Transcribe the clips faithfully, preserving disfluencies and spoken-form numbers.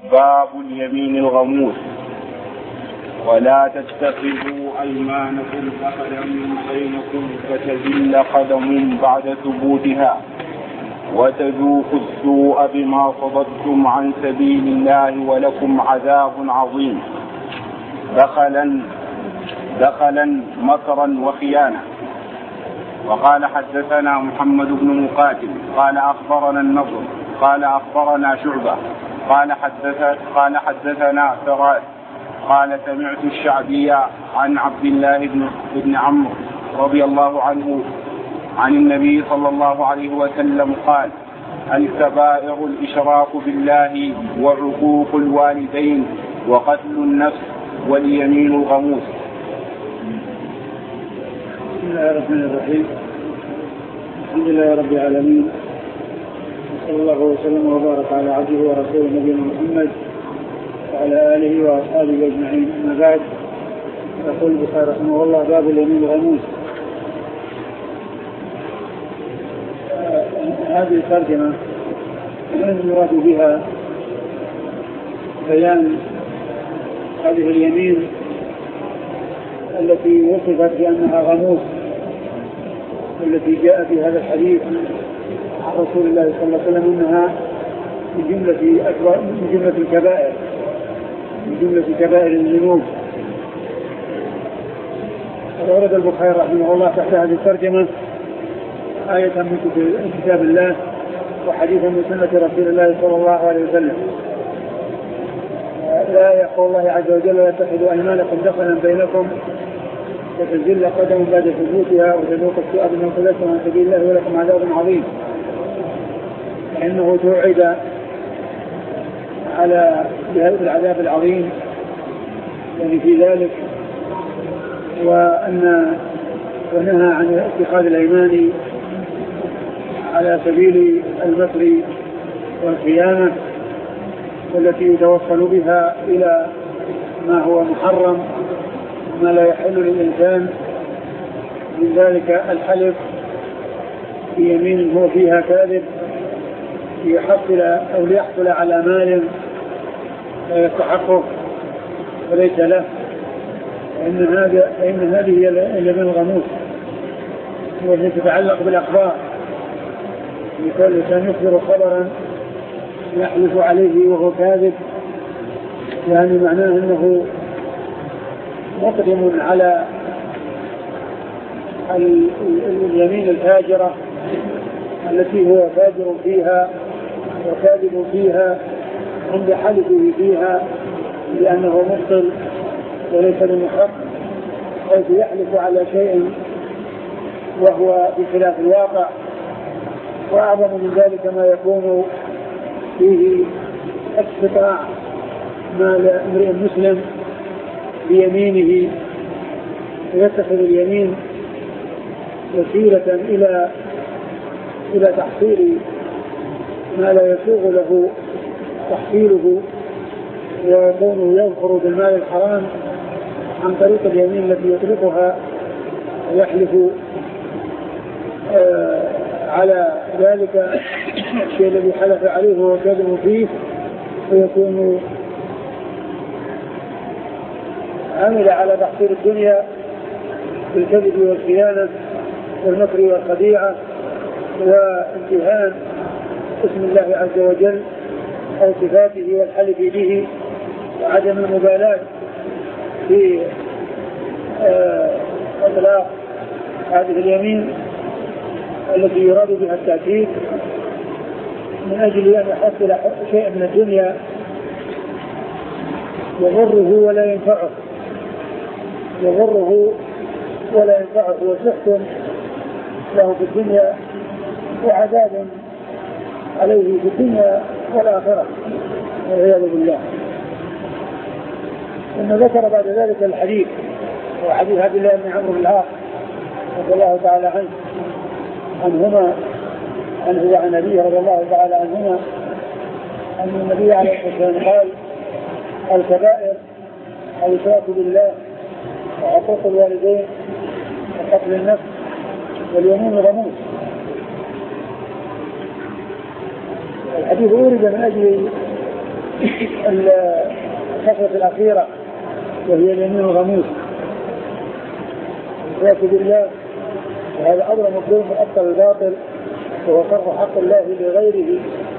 باب اليمين الغموس. ولا تتخذوا أيمانكم دخلا بينكم فتزل قدم بعد ثبوتها وتذوقوا السوء بما صددتم عن سبيل الله ولكم عذاب عظيم. دخلا دخلا مكرا وخيانة. وقال حدثنا محمد بن مقاتل قال أخبرنا النضر قال أخبرنا شعبة قال حدث قال حدثنا فراس قال سمعت الشعبي عن عبد الله بن, بن عمرو رضي الله عنه عن النبي صلى الله عليه وسلم قال: الكبائر الإشراك بالله وعقوق الوالدين وقتل النفس واليمين الغموس. بسم الله الرحمن الرحيم. الحمد لله رب العالمين، صلى الله وسلم وبارك على عبده ورسوله نبينا محمد وعلى آله وأصحابه أجمعين. أما بعد، يقول البخاري رحمه الله: باب اليمين الغموس. هذه الترجمة يراد بها بيان هذه اليمين التي وصفت بأنها غموس، والتي جاء في هذا الحديث عن رسول الله صلى الله عليه وسلم أنها من جملة أكبر من جملة الكبائر من جملة كبائر الذنوب. ورد البخاري رحمه الله تحت هذه الترجمة آية من كتاب الله وحديثا من سنة رسول الله صلى الله عليه وسلم. لا يقول الله عز وجل: لا تتخذوا أيمانكم دخلا بينكم فتزل قدم بعد ثبوتها وتذوق السوء بما صددتم عن سبيل الله ولكم عذاب عظيم. لأنه توعد على بهذا العذاب العظيم يعني في ذلك، وأن ونهى عن اتخاذ الأيمان على سبيل المكر والخيانة والتي يتوصل بها إلى ما هو محرم ما لا يحل للإنسان، من ذلك الحلف بيمين هو فيها كاذب ليحصل أو ليحصل على مال لا يستحقه وليس له. فإن هذا فإن هذه هي اليمين الغموس، والتي تتعلق بالأخبار. يقول الإنسان يخبر خبرا يحلف عليه وهو كاذب، يعني معناه أنه مقدم على اليمين الفاجرة التي هو فاجر فيها وكاذب فيها عند حلفه فيها لأنه مبطل وليس بمحق، حيث يحلف على شيء وهو بخلاف الواقع. وأعظم من ذلك ما يكون فيه استطاع مال امرئ مسلم بيمينه، ويتخذ اليمين وسيلة إلى إلى تحصيل ما لا يسوغ له تحصيله، ويكون يظفر بالمال الحرام عن طريق اليمين التي يطلقها ويحلف آه على ذلك الشيء الذي حلف عليه وهو كاذب فيه، ويكون عمل على تحصيل الدنيا بالكذب والخيانة والمكر والخديعة وامتهان اسم الله عز وجل أو صفاته والحلف به، وعدم المبالاة في إطلاق هذه اليمين التي يراد بها التأكيد من أجل أن يحصل شيء من الدنيا يضره ولا ينفعه يضره ولا ينفعه وسخط له في الدنيا وعذاب عليه في الدنيا والآخرة والعياذ بالله. ثم ذكر بعد ذلك الحديث وحديث عبد الله بن عمرو بن العاص رضي الله تعالى عنه عنهما عنه وعن أبيه رضي الله تعالى عنهما أن النبي عليه الصلاة والسلام قال: الكبائر الإشراك بالله وعقوق الوالدين وقتل النفس واليمين الغموس. الحديث أورد من أجل الخصلة الأخيرة وهي اليمين الغموس الإشراك بالله، وهذا أمر مطلوب من أبطل الباطل، وهو صرف حق الله لغيره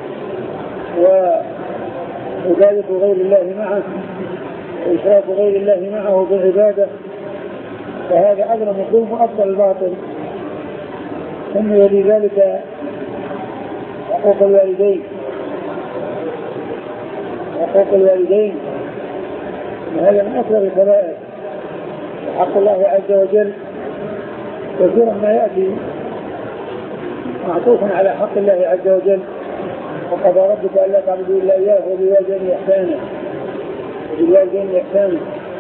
وعبادة غير الله معه وإشراك غير الله معه بالعبادة، فهذا أمر مطلوب من أبطل الباطل. ثم يلي ذلك حقوق الوالدين حقوق الوالدين وهذا من أكبر الكبائر. حق الله عز وجل كثيرا ما يأتي معطوف على حق الله عز وجل، وقضى ربك ألا تعبدوا إلا إياه وبالوالدين إحسانا وبالوالدين إحسانا.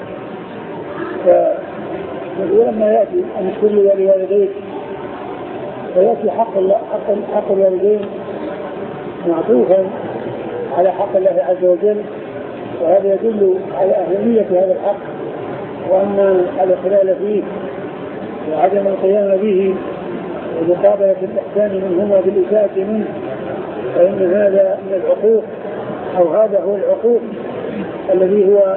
فكثيرا ما يأتي أن اشكر لوالديك، فيأتي حق الله حق, حق الوالدين معطوفا على حق الله عز وجل، وهذا يدل على أهمية هذا الحق وأن الاخلال فيه وعدم القيام به ومقابلة الإحسان منهما بالإساءة منه، فإن هذا من العقوق، أو هذا هو العقوق الذي هو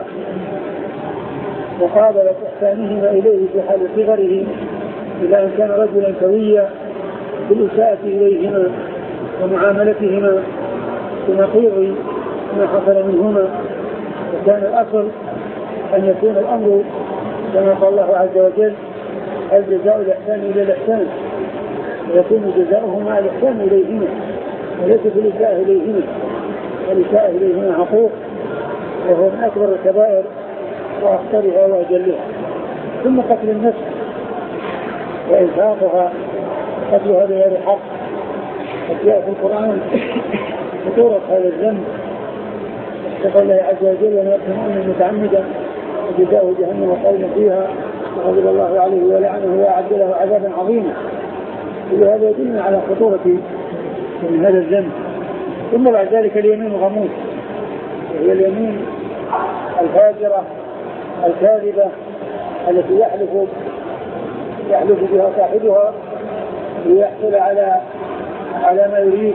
مقابلة إحسانهما إليه في حال صغره إلى أن كان رجلا سويا بالإساءة إليهما ومعاملتهما بنقيض ما حصل منهما. وكان الأصل أن يكون الأمر كما قال الله عز وجل: الجزاء الإحسان إلى الإحسان، ويكون جزاؤه مع الإحسان إليهما وليس في الإساءة إليهما، والإساءة إليهما حقوق، وهو من أكبر الكبائر وأخطرها وأجلها. ثم قتل النفس وإنفاقها، قتلها بغير حق، قد جاء في القرآن خطورة هذا الذنب، كقول الله عز وجل: ومن يقتل مؤمنا متعمدا فجزاؤه جهنم خالدا فيها وغضب الله عليه ولعنه وأعد له عذابا عظيما. وهذا يدل على خطورة من هذا الذنب. ثم بعد ذلك اليمين الغموس، وهي اليمين الفاجرة الكاذبة التي يحلف يحلف بها صاحبها ليحصل على على ما يريد،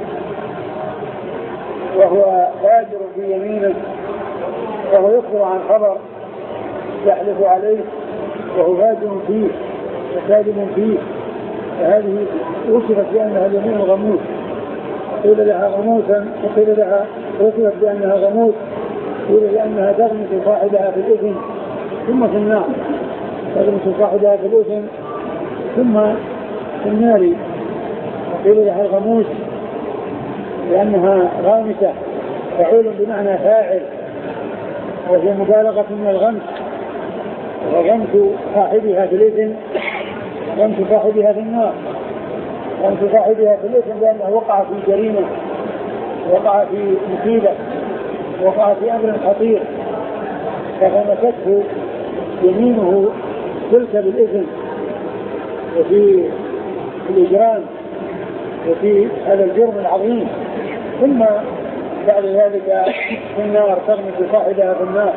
وهو فاجر في يمينه، وهو يخبر عن خبر يحلف عليه وهو فاجر فيه وكاذب فيه، فهذه وصفت بأنها اليمين الغموس، قيل لها غموسا وقيل لها وصفت بأنها غموس، قيل لأنها تغمس صاحبها في الإثم ثم في النار، تغمس صاحبها في الإثم ثم في النار. وقيل لها الغموس لأنها غامسة، فعول بمعنى فاعل، وهي مبالغة من الغمس، وغمس صاحبها في الإثم غمس صاحبها في النار. غمس صاحبها في الإثم لأنه وقع في جريمة، وقع في مصيبة، وقع في أمر خطير، فغمسته يمينه تلك بالإثم وفي الإجرام وفي هذا الجرم العظيم، ثم بعد ذلك في النار تغمس صاحبها في النار.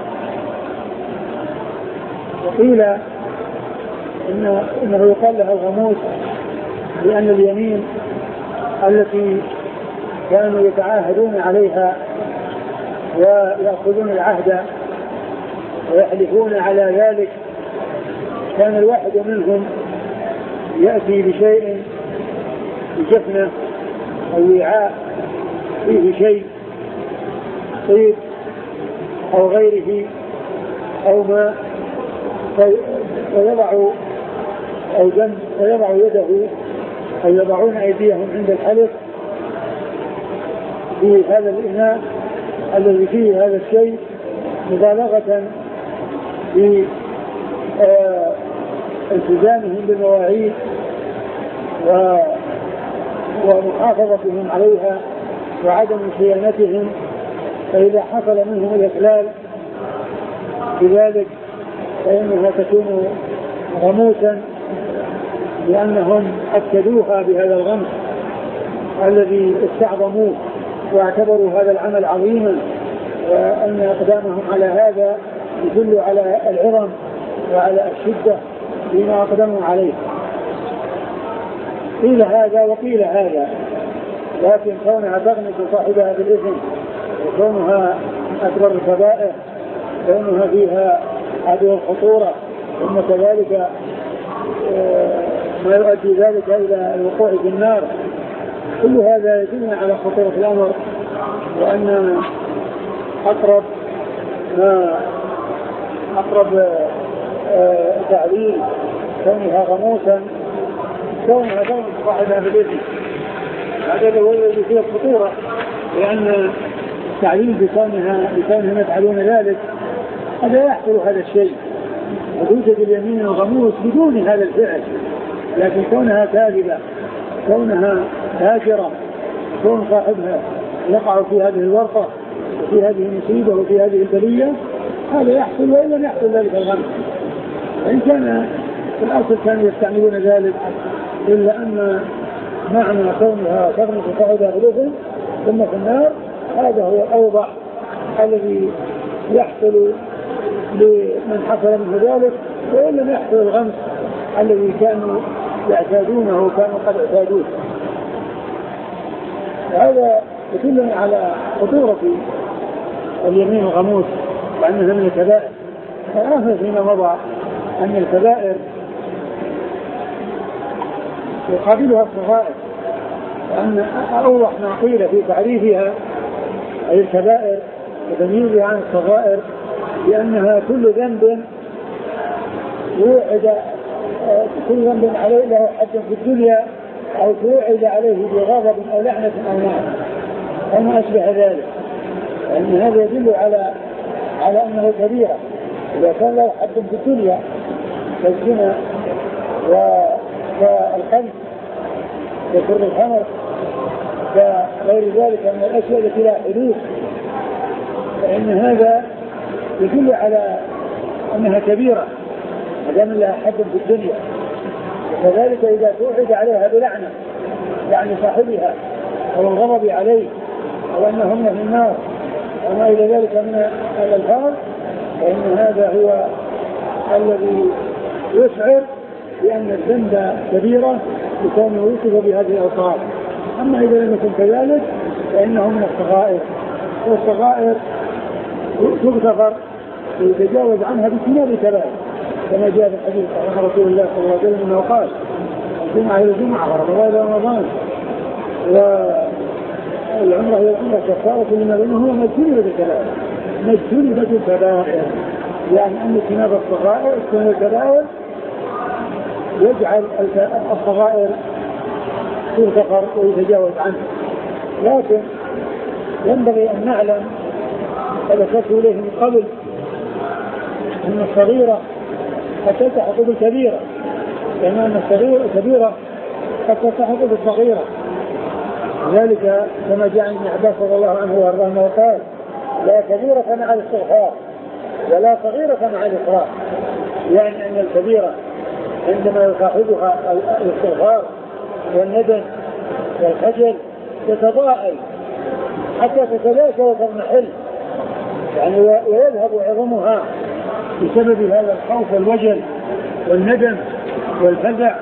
وقيل إن إنه يقال لها الغموس لأن اليمين التي كانوا يتعاهدون عليها ويأخذون العهد ويحلفون على ذلك، كان الواحد منهم يأتي بشيء بجفنة أو وعاء فيه شيء طيب أو غيره أو ماء، فيضع أو دم فيضع يده أو يضعون أيديهم عند الحلق في هذا الإناء الذي فيه هذا الشيء، مبالغة في التزامهم بالمواعيد ومحافظتهم عليها وعدم صيانتهم. فإذا حصل منهم الإخلال بذلك فإنها تكون غموسا، لأنهم أكدوها بهذا الغمس الذي استعظموه واعتبروا هذا العمل عظيما، وأن أقدامهم على هذا يدل على العظم وعلى الشدة بما أقدموا عليه. قيل هذا وقيل هذا، لكن كونها تغمس صاحبها بالإثم وكونها أكبر الكبائر كونها فيها هذه الخطورة، ثم كذلك ما يؤدي ذلك إلى الوقوع في النار. كل هذا يدل على خطورة الأمر، وأن أقرب ما أقرب تعليل كونها غموسا كونها كون صاحبها بالإثم. هذا هو الذي فيه الخطورة، لأن التعليل بكونها بكونهم يفعلون ذلك هذا يحصل هذا الشيء، وتوجد اليمين الغموس بدون هذا الفعل، لكن كونها كاذبة كونها هاجرة كون صاحبها يقع في هذه الورطة وفي هذه المصيبة وفي هذه البلية هذا يحصل، وإن لم يحصل ذلك الغمس. وإن كان في الأصل كانوا يستعملون ذلك، إلا أن معنى كونها تغمس صاحبها بالإثم ثم في النار هذا هو الأوضح الذي يحصل لمن حصل منه ذلك، وإن لم يحصل الغمس الذي كانوا يعتادونه وكانوا قد اعتادوه. هذا يدلنا على خطورة اليمين الغموس وأنها من الكبائر. فآخر فيما مضى أن الكبائر يقابلها الصغائر، وأن أوضح ما قيل في تعريفها أي الكبائر وتمييزها عن الصغائر لأنها كل ذنب يوعد كل ذنب عليه له حد في الدنيا أو توعد عليه بغضب أو لعنة أو نار أو ما أشبه ذلك، لأن هذا يدل على على أنه كبيرة. إذا كان له حد في الدنيا كالزنا والقذف وشرب الخمر وغير ذلك من الأشياء التي لا حدود، فإن هذا يدل على أنها كبيرة ما دام لها حد في الدنيا. وكذلك إذا توعد عليها بلعنة يعني صاحبها أو الغضب عليه أو أنهم في النار وما إلى ذلك من الألفاظ، فإن هذا هو الذي يشعر بأن الذنب كبيرة لكونه يوصف بهذه الأوصاف. أما إذا لم يكن كذلك فإنه من الصغائر، والصغائر تغتفر ويتجاوز عنها باجتناب الكبائر، كما جاء في الحديث عن رسول الله صلى الله عليه وسلم انه قال: الجمعة إلى الجمعة ورمضان إلى رمضان والعمرة إلى العمرة كفارة لما بينهما ما اجتنبت الكبائر. ما اجتنبت الكبائر يعني أن اجتناب الصغائر اجتناب الكبائر يجعل الصغائر تغتفر ويتجاوز عنها. لكن ينبغي أن نعلم فذكرت إليه من قبل أن الصغيرة قد تلتحق بالكبيرة، لأن الصغيرة الكبيرة قد تلتحق بالصغيرة. ذلك كما جاء عن ابن عباس رضي الله عنه وارضاه وقال: لا كبيرة مع الاستغفار ولا صغيرة مع الإصرار، يعني أن الكبيرة عندما يصاحبها الاستغفار والندم والخجل تتضاءل حتى تتلاشى وتضمحل، يعني ويذهب عظمها بسبب هذا الخوف والوجل والندم والفزع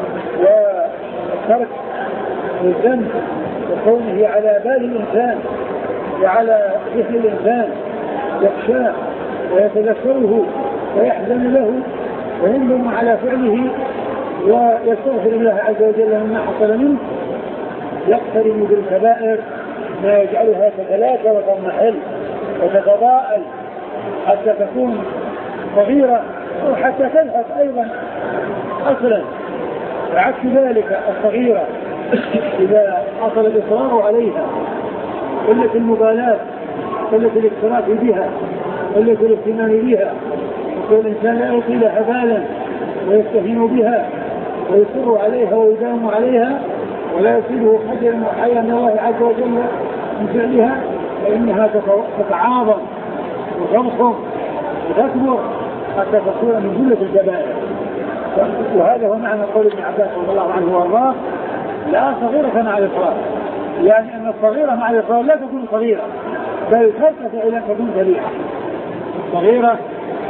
والترك والذنب وكونه على بال الإنسان وعلى ذهن الإنسان يخشاه ويتذكره ويحزن له ويندم على فعله ويستغفر الله عز وجل مما حصل منه، يقترن بالكبائر ما يجعلها تتلاشى وتضمحل وتتضاءل حتى تكون صغيرة أو حتى تلحق أيضا أصلا. وعكس ذلك الصغيرة إذا حصل الإصرار عليها قلة المبالاة قلة الاكتراث بها قلة الاهتمام بها، والإنسان لا يلقي لها بالا ويستهين بها ويصر عليها ويداوم عليها ولا يصيبه خجل وحياء من الله عز وجل من فعلها، فإنها تتعاظم وتضخم وتكبر حتى تصير من جملة الكبائر. وهذا هو معنى قول ابن عباس رضي الله عنه وارضاه: لا صغيرة مع الإصرار، يعني أن الصغيرة مع الإصرار لا تكون صغيرة بل ترتفع إلى أن تكون كبيرة. الصغيرة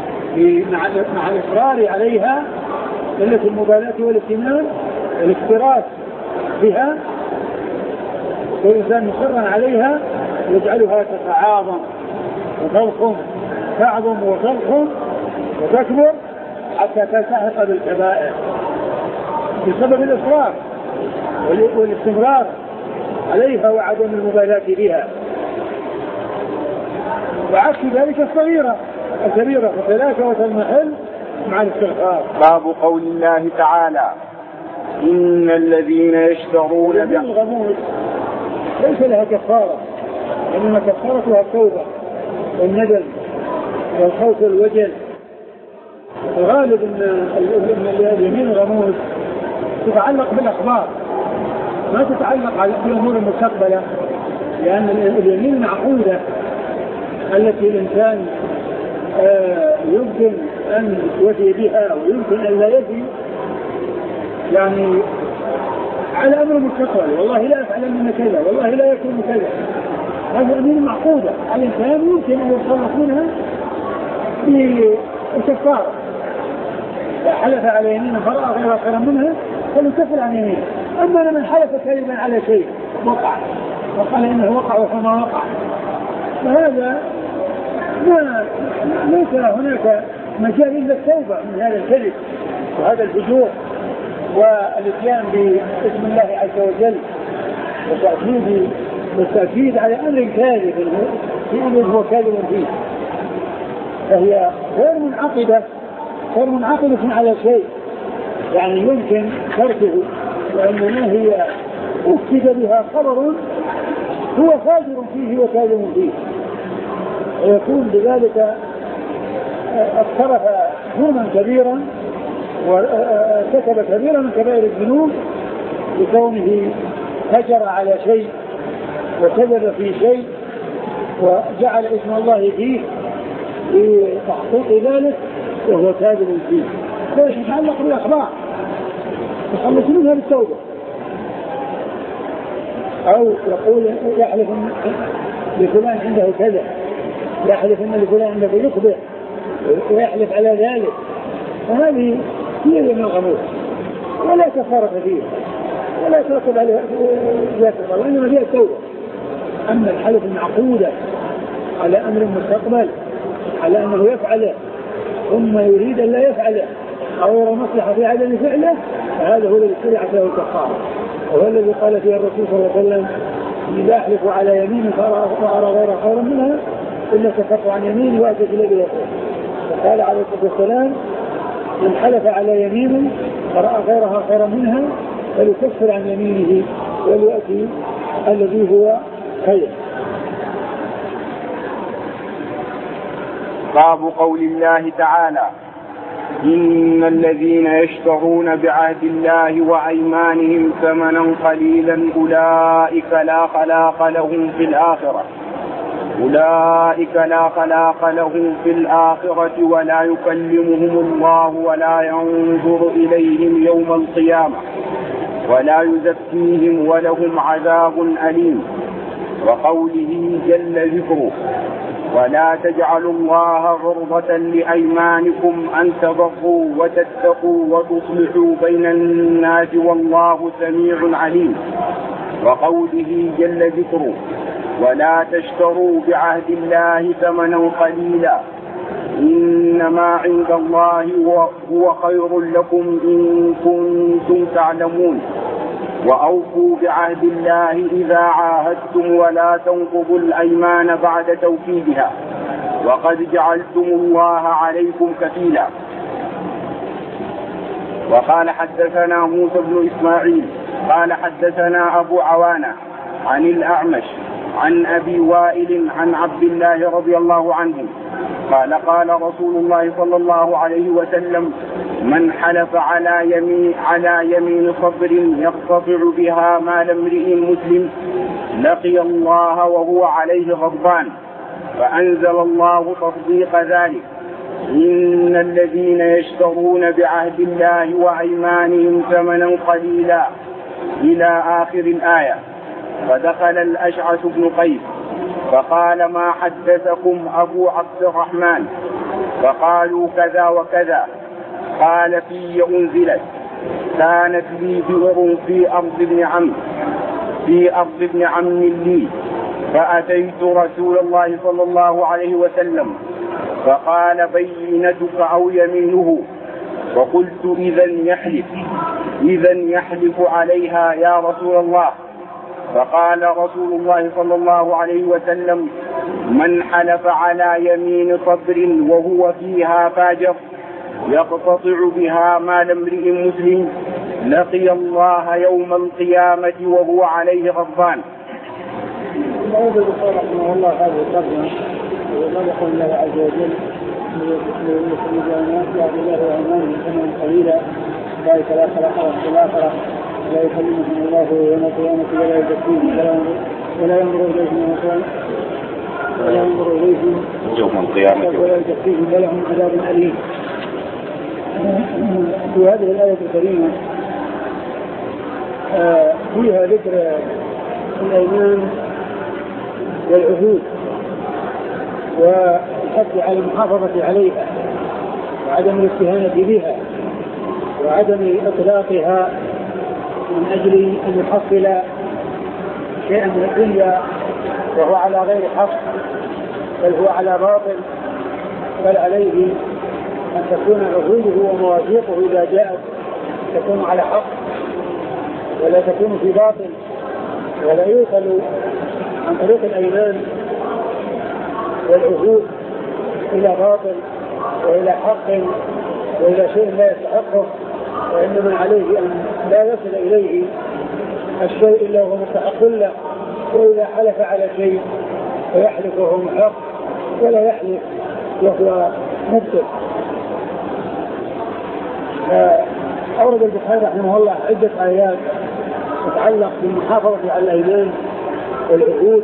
مع الإصرار عليها قلة المبالاة والاهتمام والاكتراث بها والإنسان مصرا عليها يجعلها تتعاظم وتضخم، تعظم وتضخم وتكبر حتى تلتحق بالكبائر بسبب الإصرار والاستمرار عليها وعدم المبالاة بها. وعكس ذلك الصغيرة الكبيرة فتلاك وتنمحل مع الاستغفار. باب قول الله تعالى: إن الذين يشترون بالغموس ليس لها كفارة، إنما كفارتها التوبة والندم والخوف والوجل. الغالب أن اليمين الغموس تتعلق بالأخبار ما تتعلق على الأمور المستقبلة، لأن اليمين المعقودة التي الإنسان آه يمكن أن يوفي بها ويمكن أن لا يفي، يعني على أمر مستقبل، والله لا أفعل من كذا، والله لا يكون كذا. هذه يمين معقودة الإنسان يمكن أن يتصرف منها بكفارة. حلف على يمين فرأى غير خيرا منها فليكفر عن يمينه. أما من حلف كذبا على شيء وقع وقال إنه وقع وما وقع، فهذا ما ليس هناك مجال إلا التوبة من هذا الكذب وهذا الفجور والاتيان باسم الله عز وجل وتأكيد والتأكيد على أمر كاذب في أمر هو كاذب فيه. فهي غير منعقدة غير منعقدة على شيء يعني يمكن تركه، وإنما هي أكد بها خبر هو فاجر فيه وكاذب فيه، ويكون بذلك اقترف جرما كبيرا وارتكب كبيرا من كبائر الذنوب بكونه هجر على شيء وكذب في شيء وجعل اسم الله فيه لتحقيق ذلك وهو كاذب فيه. ليش يتعلق بالأخبار يخلص منها بالتوبة، أو يقول يحلف لفلان عنده كذا، يحلف ان لفلان عنده يخبر ويحلف على ذلك، وهذه هي من الغموس ولا كفارة فيه ولا ترتب عليها ذات الله، وإنما فيها التوبة. أما الحلف المعقودة على أمر مستقبل على أنه يفعله ثم يريد أن لا يفعله أو يرى مصلحة في عدم فعله، فهذا هو الذي شرعت له الكفارة، وهو الذي قال فيه الرسول صلى الله عليه وسلم: إذا أحلف على يمين فأرى غير خيرا منها إلا كفرت عن يميني وأتت إليه بيقول. فقال عليه الصلاة والسلام: من حلف على يمين فرأى غيرها خيرا منها فليكفر عن يمينه وليأتي الذي هو خير. باب قول الله تعالى: إن الذين يشترون بعهد الله وأيمانهم ثمنا قليلا أولئك لا خلاق لهم في الآخرة أولئك لا خلاق لهم في الآخرة ولا يكلمهم الله ولا ينظر إليهم يوم القيامة ولا يزكيهم ولهم عذاب أليم. وقوله جل ذكره: ولا تجعلوا الله عرضة لأيمانكم أن تبروا وتتقوا وتصلحوا بين الناس والله سميع عليم. وقوله جل ذكره: ولا تشتروا بعهد الله ثمنا قليلا إنما عند الله هو خير لكم إن كنتم تعلمون. وأوفوا بعهد الله إذا عاهدتم ولا تنقضوا الأيمان بعد توكيدها وقد جعلتم الله عليكم كفيلا. وقال حدثنا موسى بن إسماعيل قال حدثنا أبو عوانة عن الأعمش عن أبي وائل عن عبد الله رضي الله عنه قال قال رسول الله صلى الله عليه وسلم: من حلف على يمين على يمين صبر يقتطع بها مال امرئ مسلم لقي الله وهو عليه غضبان. فأنزل الله تصديق ذلك: إن الذين يشترون بعهد الله وأيمانهم ثمنا قليلا إلى آخر الآية. فدخل الأشعث بن قيس فقال: ما حدثكم أبو عبد الرحمن؟ فقالوا: كذا وكذا. قال: في أنزلت: كانت لي بئر في أرض ابن عم في أرض ابن عم لي فأتيت رسول الله صلى الله عليه وسلم فقال بينتك أو يمينه؟ وقلت إذن يحلف إذن يحلف عليها يا رسول الله. فقال رسول الله صلى الله عليه وسلم من حلف على يمين صبر وهو فيها فاجر يقتطع بها مال امرئ مسلم لقي الله يوم القيامة وهو عليه غضبان. موضوع البخاري رحمه الله هذه الترجمة وقال يقول الله عز وجل يخرج الناس يعبد الله وأيمانهم ثمنا قليلا ذلك لا خلق في الآخرة لا يكلمهم الله يوم القيامة ولا يزكيهم ولا ينظر إليهم ولا ينظر إليهم يوم القيامة ولا يزكيهم ولهم عذاب أليم. في هذه الآية الكريمة فيها ذكر الأيمان والعهود والحث على المحافظة عليها وعدم الاستهانة بها وعدم إطلاقها من أجل أن يحصل شيئا من الدنيا وهو على غير حق بل هو على باطل، بل عليه أن تكون عهوده ومواثيقه إذا جاءت تكون على حق ولا تكون في باطل، ولا يوصل عن طريق الأيمان والعهود إلى باطل وإلى حق وإلى شيء لا يستحقه، وإنما عليه أن لا يصل إليه الشيء إلا وهو مستحق له. وإذا حلف على شيء فيحلف وهو محق ولا يحلف وهو مبطل. أورد البخاري رحمه الله عدة آيات تتعلق بالمحافظة على الأيمان والعهود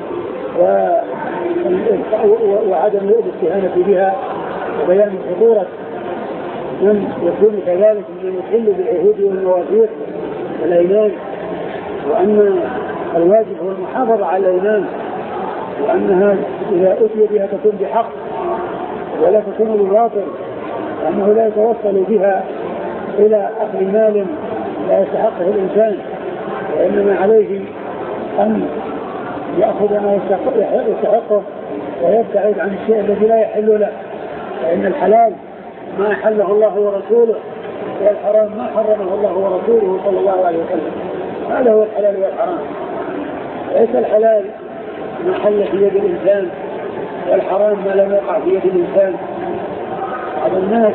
وعدم الاستهانة بها وبيان خطورة من يكون كذلك من يحل بالعهود والمواثيق والأيمان، وأن الواجب هو المحافظة على الأيمان، وأنها إذا أتي بها تكون بحق ولا تكون بباطل، وأنه لا يتوصل بها إلى أخذ مال لا يستحقه الإنسان، وإنما عليه أن يأخذ ما يستحقه ويبتعد عن الشيء الذي لا يحل له، فإن الحلال ما حله الله ورسوله والحرام ما حرمه الله ورسوله صلى الله عليه وسلم. هذا هو الحلال والحرام، ليس الحلال ما حل في يد الإنسان والحرام ما لم يقع في يد الإنسان. بعض الناس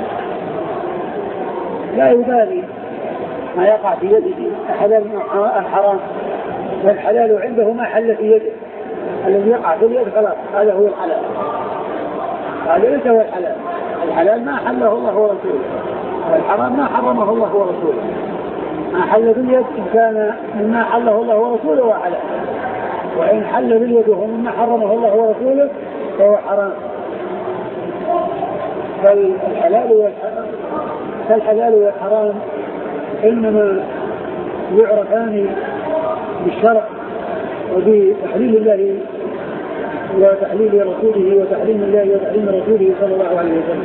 لا يبالي ما يقع في يده الحلال الحرام، والحلال عنده ما حل في يده، الذي يقع في اليد خلاص هذا هو الحلال، هذا ليس هو الحلال. الحلال ما حله الله ورسوله، والحرام ما حرمه الله ورسوله. ما حل باليد إن كان مما حله الله ورسوله هو حلال، وإن حل باليد وهو مما حرمه الله ورسوله فهو حرام. فالحلال والحرام فالحلال والحرام إنما يعرفان بالشرع وبتحليل الله وتحليل رسوله وتحريم الله وتحريم رسوله صلى الله عليه وسلم.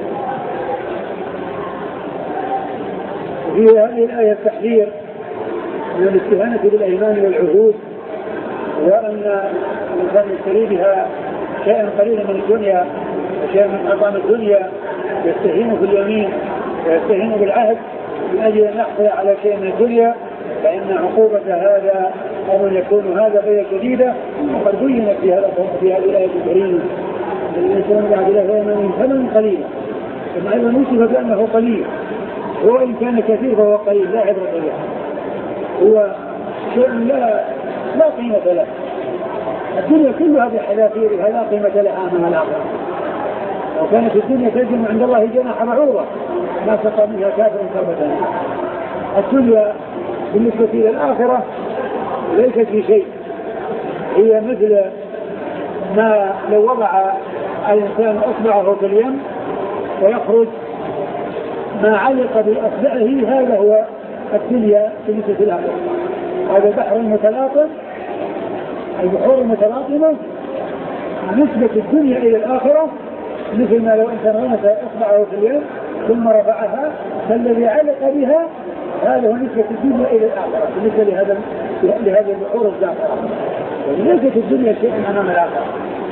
وفي هذه الآية التحذير من الاستهانة بالأيمان والعهود، وأن الإنسان يشتري بها شيئا قليلا من الدنيا وشيئا من أطعم الدنيا يستهين باليمين ويستهين بالعهد من أجل أن يحصل على شيء من الدنيا، فإن عقوبة هذا أو أن يكون هذا غير شديدة، وقد بينت في هذا في هذه الآية الكريمة. الإنسان بعد الله يمن ثمن قليلا، ثم أيضا نوصف بأنه قليل، وإن كان كثير فهو قليل لا عبرة به، هو شيء لا لا قيمة له. الدنيا كلها بحذافير لا قيمة لها أمام الآخرة. لو كانت الدنيا تجمع عند الله جناح بعوضة ما سقى منها كافر كربة. الدنيا بالنسبة إلى الآخرة ليست في شيء، هي مثل ما لو وضع الإنسان أصبعه في اليم ويخرج ما علق بأصبعه، هذا هو الدنيا بالنسبة إلى الآخرة. هذا بحر متلاطم، البحور المتلاطمة نسبة الدنيا إلى الآخرة مثل ما لو أنت رمت أصبعه في اليم ثم رفعها، فالذي علق بها هذا هو نسبة الدنيا إلى الآخرة بالنسبة لهذا لهذه البحور الزاخرة. ليست الدنيا شيء أمام الآخرة.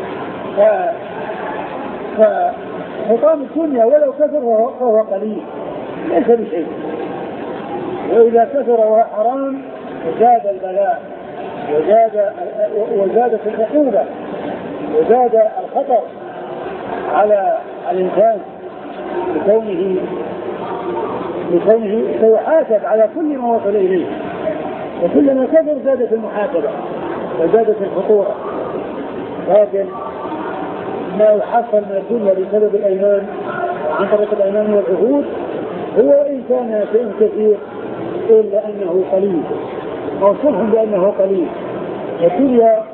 فحطام الدنيا ولو كثر فهو قليل ليس بشيء، وإذا كثر وهو حرام زاد البلاء وزاد وزادت العقوبة وزاد الخطر على الإنسان لكونه لكونه سيحاسب على كل ما وصل إليه، وكلما كثر زادت المحاسبة وزادت الخطورة. لكن ما يحصل من الدنيا بسبب الأيمان عن طريق الأيمان والعهود هو إن كان شيء كثير إلا أنه قليل، موصوفهم بأنه قليل. الدنيا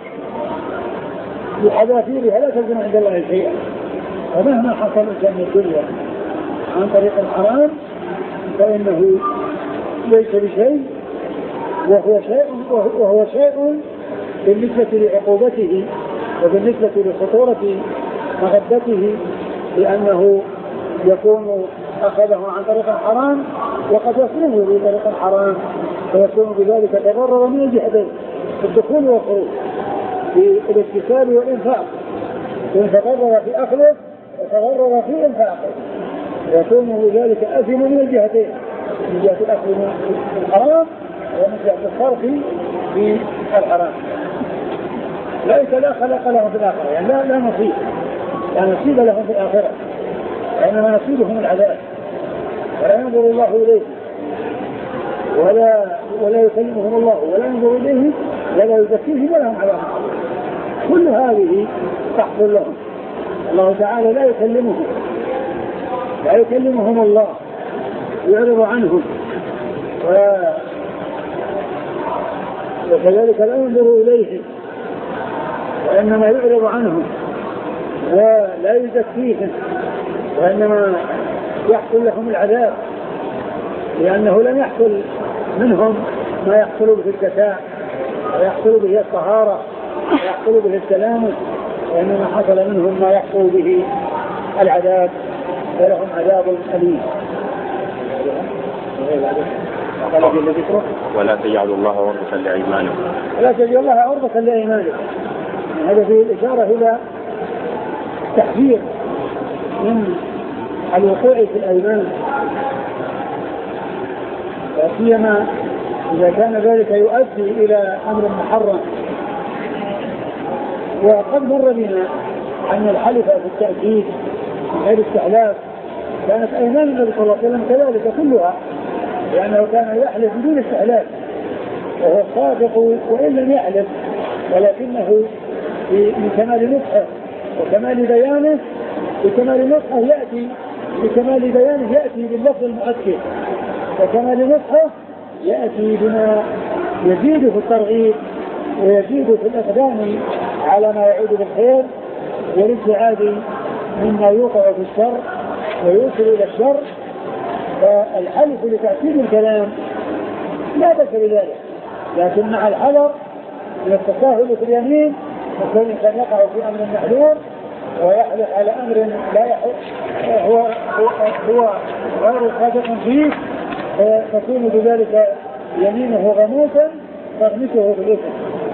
بحذافيرها لا تزن عند الله شيئا، ومهما حصل إنسان من الدنيا عن طريق الحرام فإنه ليس بشيء، وهو شيء وهو شيء بالنسبة لعقوبته وبالنسبة لخطورة مغبته، لأنه يكون أخذه عن طريق الحرام وقد يصرفه بطريق الحرام، فيكون بذلك تضرر من الجهدين في الدخول والخروج في الاكتساب والإنفاق، إن تضرر في أخذه وتضرر في إنفاقه يكون بذلك أثم من الجهتين، من جهة الأخذ من الحرام ومن جهة الصرف في الحرام. ليس لا خلق لهم في الآخرة، يعني لا, لا نصيب لا نصيب لهم في الآخرة، وإنما نصيبهم العذاب، ولا ينظر الله إليه ولا ولا يكلمهم الله ولا ينظر إليه ولا يزكيهم ولا هم عذاب. كل هذه تحصل لهم. الله تعالى لا يكلمهم لا يكلمهم الله، يعرض عنهم، وكذلك لا ينظر إليهم وإنما يعرض عنهم ولا يزكيهم، وإنما يحصل لهم العذاب، لأنه لم يحصل منهم ما يحصل به الكساء ويحصل به الطهارة ويحصل به السلام، وإنما حصل منهم ما يحصل به العذاب، ولهم عذاب أليم. ولا تجعلوا الله عرضة لأيمانكم ولا تجعلوا الله عرضة لأيمانكم. هذا فيه الإشارة إلى تحذير من الوقوع في الأيمان، سيما إذا كان ذلك يؤدي إلى أمر محرم. وقد مر بنا أن الحلف في التأكيد من غير استحلاف كانت أيمان النبي صلى الله عليه وسلم كذلك كلها، لأنه كان يحلف بدون استحلاف وهو صادق وإن لم يحلف، ولكنه من كمال نصحه وكمال بيانه بكمال نصحه يأتي بكمال بيانه يأتي باللفظ المؤكد، وكمال نصحه يأتي بما يزيد في الترغيب ويزيد في الإقدام على ما يعود بالخير والابتعاد مما يوقع في الشر ويوصل إلى الشر. فالحلف لتأكيد الكلام لا بأس بذلك، لكن مع الحذر من التساهل في اليمين، وكون الإنسان يقع في أمر محذور ويحلف على أمر لا يحلف هو هو غير صادق فيه، فتكون بذلك يمينه غموسا تغمسه بالإثم.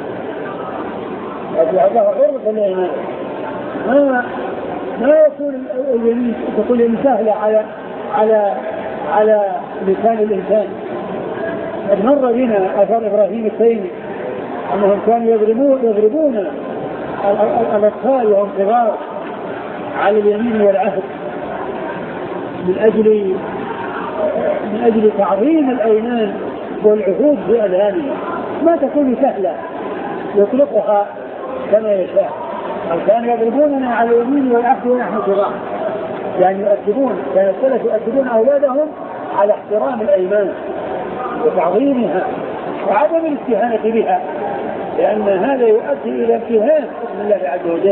أجعل الله عرضة لأيمانه، ما ما يكون اليمين تكون يمين سهلة على على على لسان الإنسان. قد مر بنا آثار إبراهيم التيمي أنهم كانوا يضربون يضربون الأطفال وهم صغار على اليمين والعهد من أجل من أجل تعظيم الأيمان والعهود بأذهانهم، ما تكون سهلة يطلقها كما يشاء. كانوا يضربوننا على اليمين والعهد ونحن صغار، يعني يؤدبون كان السلف يؤدبون أولادهم على احترام الأيمان وتعظيمها وعدم الاستهانة بها، لأن هذا يؤدي إلى امتهان بإذن الله عز وجل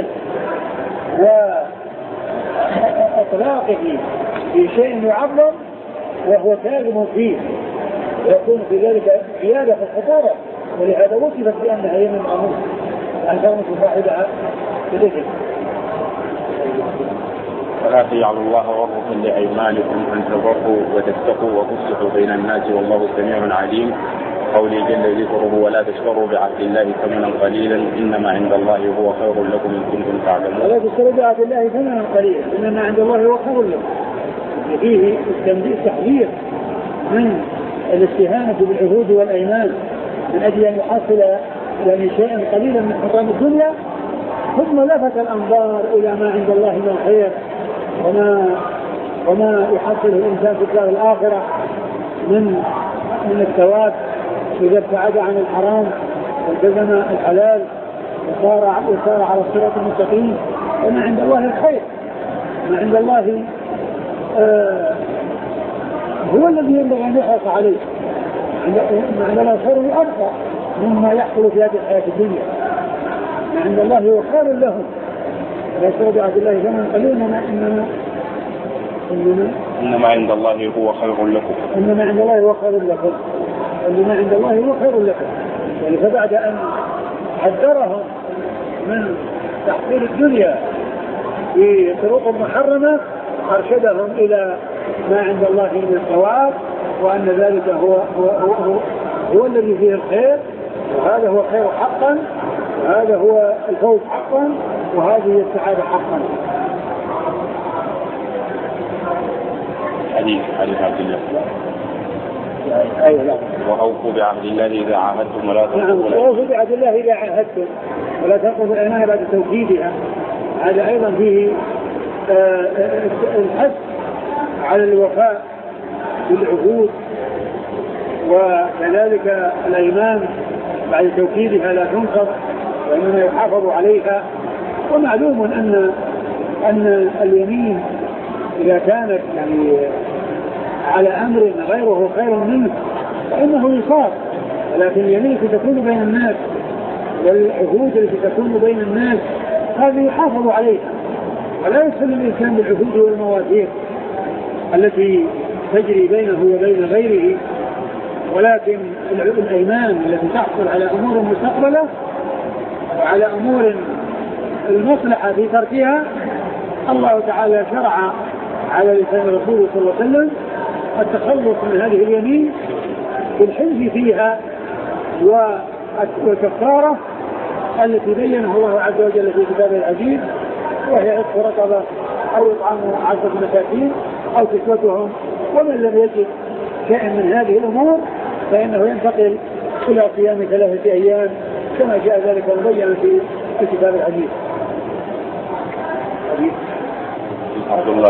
وإطلاقه في شيء يعظم وهو كاذب فيه، ويكون في ذلك زيادة في الخطورة، ولهذا وصفت بأنها يمين غموس أن كانت صاحبها بالإثم. ولا تجعلوا الله عرضة لأيمانكم أن تبروا وتتقوا وتصلحوا بين الناس والله سميع عليم. قوله جل ذكره ولا تشتروا بعهد الله ثمنا قليلا إنما عند الله هو خير لكم إن كنتم تعلمون. ولا تشتروا بعهد الله ثمنا قليلا إنما عند الله هو خير لكم. فيه التحذير من الاستهانة بالعهود والأيمان من أجل أن يحصل يعني شيئا قليلا من حطام الدنيا، ثم لفت الأنظار إلى ما عند الله من خير وما وما يحصله الإنسان في الدار الآخرة من من الثواب إذا ابتعد عن الحرام والتزم الحلال وصار وصار على الصراط المستقيم. وما عند الله الخير، ما عند الله آه هو الذي ينبغي أن يحرص عليه. ما عند الله خير أكثر مما يحصل في هذه الحياة الدنيا. ما عند الله هو خير لهم. لا يشتروا بعهد الله ثمنا قليلا إنما إنما إنما عند الله هو خير لكم. إنما عند الله هو خير لكم. إنما عند الله هو خير لكم. يعني فبعد أن حذرهم من تحصيل الدنيا في طرق محرمة أرشدهم إلى ما عند الله من الثواب، وأن ذلك هو هو هو, هو, هو الذي فيه الخير، وهذا هو الخير حقا، وهذا هو الفوز حقا، وهذه السعادة حقا. حديث حديث عبد الله. أيوة لا. وأوفوا بعهد الله إذا عاهدتم ولا تنقضوا. نعم، وأوفوا بعهد الله إذا عاهدتم ولا تنقضوا الأيمان بعد توكيدها. هذا أيضا فيه الحث على الوفاء بالعهود، وكذلك الأيمان بعد توكيدها لا تنقض وإنما يحافظ عليها. ومعلوم أن أن اليمين إذا كانت يعني على أمر غيره خير منه فإنه يصاب، ولكن اليمين التي تكون بين الناس والعهود التي تكون بين الناس هذه يحافظ عليها، ولا يسلم الإنسان بالعهود والمواثيق التي تجري بينه وبين غيره. ولكن الأيمان التي تحصل على أمور مستقبلة وعلى أمور المصلحة في تركها، الله تعالى شرع على لسان رسوله صلى الله عليه وسلم التخلص من هذه اليمين بالحلف فيها والكفارة التي بينها الله عز وجل في كتابه العزيز، وهي عتق رقبة أو إطعام عشرة مساكين أو كسوتهم. ومن لم يجد شيء من هذه الأمور فإنه ينتقل إلى صيام ثلاثة أيام كما جاء ذلك مبينا في الكتاب العزيز. عبد الله.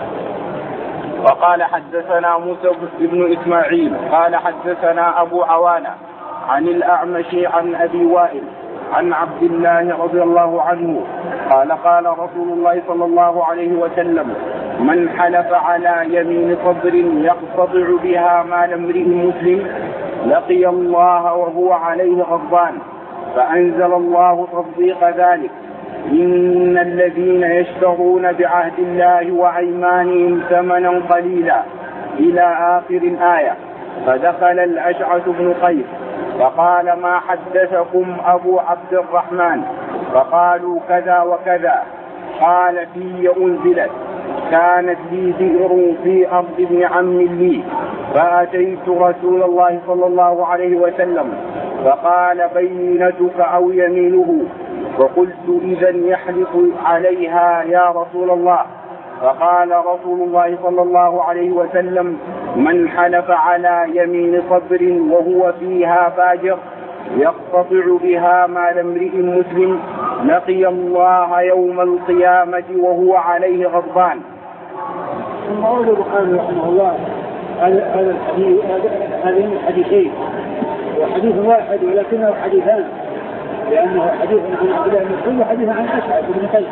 وقال حدثنا موسى بن إسماعيل قال حدثنا أبو عوانة عن الأعمش عن أبي وائل عن عبد الله رضي الله عنه قال قال رسول الله صلى الله عليه وسلم: من حلف على يمين صبر يقتطع بها مال امرئ مسلم لقي الله وهو عليه غضبان، فأنزل الله تصديق ذلك: إن الذين يشترون بعهد الله وأيمانهم ثمنا قليلا إلى آخر الآية. فدخل الأشعث بن قيس فقال: ما حدثكم أبو عبد الرحمن؟ فقالوا: كذا وكذا. قال: في أنزلت: كانت لي بئر في أرض ابن عم لي، فأتيت رسول الله صلى الله عليه وسلم فقال: بينتك أو يمينه؟ فقلت: إذا يحلف عليها يا رسول الله. فقال رسول الله صلى الله عليه وسلم: من حلف على يمين صبر وهو فيها فاجر يقتطع بها مال امرئ مسلم لقي الله يوم القيامة وهو عليه غضبان. ثم أورد البخاري رحمه الله هذا الحديث، هذين الحديثين، وحديث واحد ولكنه حديثان، لأنه حديث عن عبد الله بن مسعود وحديث عن أشعث بن قيس،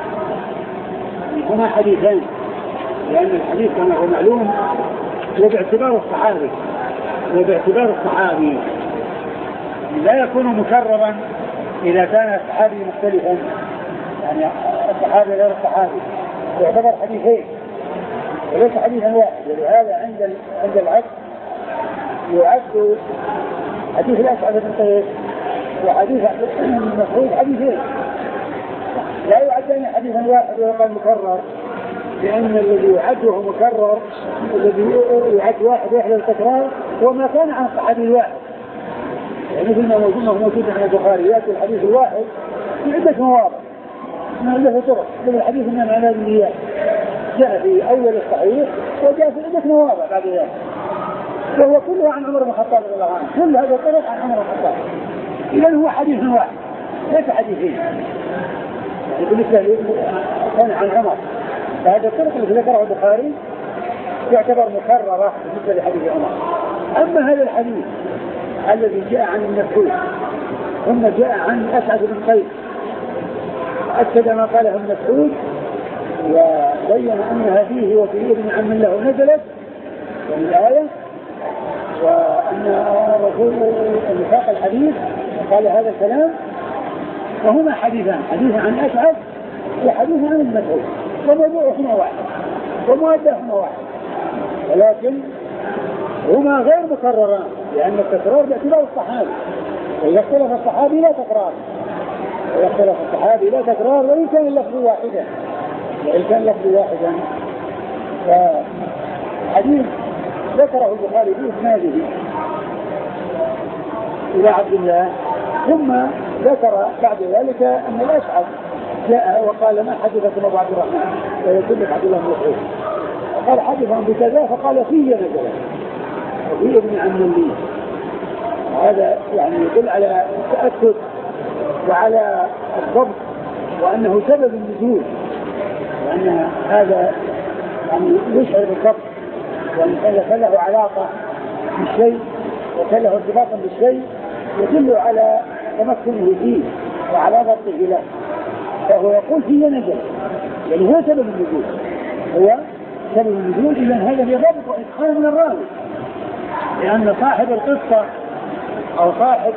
هما حديثان، لأن الحديث كما هو معلوم هو باعتبار الصحابي وباعتبار الصحابي لا يكون مكررا إذا كان الصحابي مختلفا، يعني الصحابي غير الصحابي، يعتبر حديثين وليس حديثا واحد. ولهذا عند عند العقد يعد حديث الأشعث بن قيس وحديث ابن مسعود حديثين، لا يعدان حديثا واحد ويقال مكرر، لأن الذي يعد وهو مكرر الذي يعد واحد يحدث التكرار وما كان عن صحابي واحد، يعني مثل ما موجود موجود عن البخاري يأتي الحديث الواحد في عدة مواضع من له طرق. مثل الحديث من عن النيات جاء في أول الصحيح وجاء في عدة مواضع بعد ذلك، وهو كله عن عمر بن الخطاب رضي الله عنه، كل هذا الطرق عن عمر بن الخطاب. إذا هو حديث واحد ليس حديثين، يعني بالنسبة كان عن عمر، فهذا الطرق التي ذكره البخاري تعتبر مكررة بالنسبة لحديث عمر. أما هذا الحديث الذي جاء عن المسعود ثم جاء عن أسعد بن قيس أكد ما قاله المسعود وبين أنها فيه وفي ابن عم له نزلت من الآية، وأن الرسول نفاق الحديث قال هذا الكلام. وهما حديثان، حديث عن أسعد وحديث عن المسعود، وموضوعهما واحد ومؤداهما واحد، ولكن هما غير مكرران لأن التكرار باعتبار الصحابي، وإذا اختلف الصحابي لا تكرار، وإذا اختلف الصحابي لا تكرار وإن كان اللفظ واحدا، وإن كان اللفظ واحدا. فحديث ذكره البخاري في إسناده إلى عبد الله، ثم ذكر بعد ذلك أن الأشعث جاء وقال ما حدثكم أبو عبد الرحمن ويدلك عبد الله بن مسعود، قال حدثهم بكذا فقال فيه نزل وفي ابن عم لي. هذا يعني يدل على التأكد وعلى الضبط وأنه سبب النزول، وأن هذا يعني يشعر بالضبط، وأن كان له علاقة بالشيء وكان له ارتباطا بالشيء يدل على تمكنه فيه وعلى ضبطه له، فهو يقول فيه نزل يعني هو سبب النزول، هو سبب النزول. إذن هذا يضبط وإتقان من الراوي، لأن صاحب القصة أو صاحب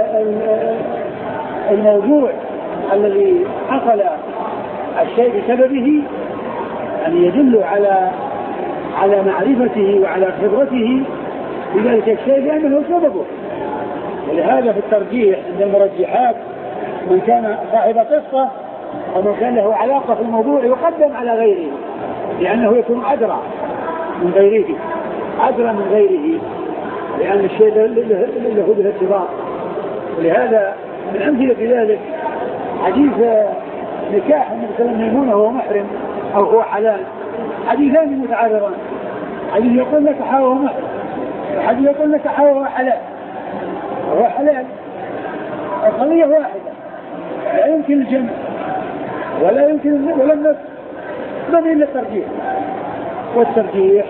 الموضوع الذي حصل الشيء بسببه يعني يدل على على معرفته وعلى خبرته بذلك الشيء لأنه سببه. ولهذا في الترجيح عند المرجحات من كان صاحب قصة ومن كان له علاقة في الموضوع يقدم على غيره، لأنه يكون أدرى من غيره أدرى من غيره لأن الشيء له به ارتباط. ولهذا من أمثلة ذلك حديث نكاح النبي صلى الله عليه وسلم ميمونة وهو محرم أو هو حلال، حديثان متعارضان، حديث يقول لك حاوى محرم وحديث يقول لك حاوى حلال، وهو حلال القضية واحدة لا يمكن الجمع ولا يمكن ولا النفس من إلا الترجيح. والترجيح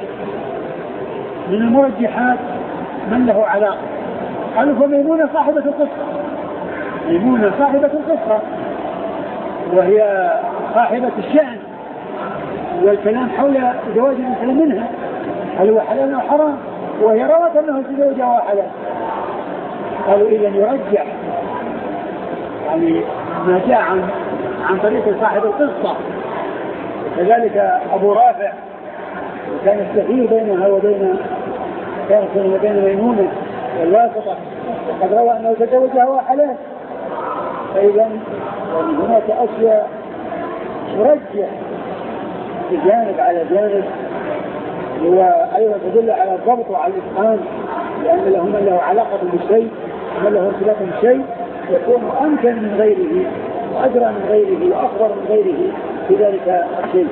من المرجحات من له علاقة. قالوا فميمونة صاحبة القصة، ميمونة صاحبة القصة وهي صاحبة الشأن والكلام حول زواج الإنسان منها هل هو حلال أو حرام، وهي روت أنه زوجها حلال. قالوا إذا يرجح يعني ما جاء عن عن طريق صاحب القصة. وكذلك أبو رافع كان السفير بينها وبين كان وبين ميمونة والواسطة، وقد روى أنه تزوجها وحلال. فإذا هناك أشياء ترجح بجانب على جانب، هو أيضا تدل على الضبط وعلى الإتقان، لأن له من له علاقة بالشيء ومن له ارتباط بالشيء يكون أمكن من غيره وأدرى من غيره وأخبر من غيره في ذلك الشيء.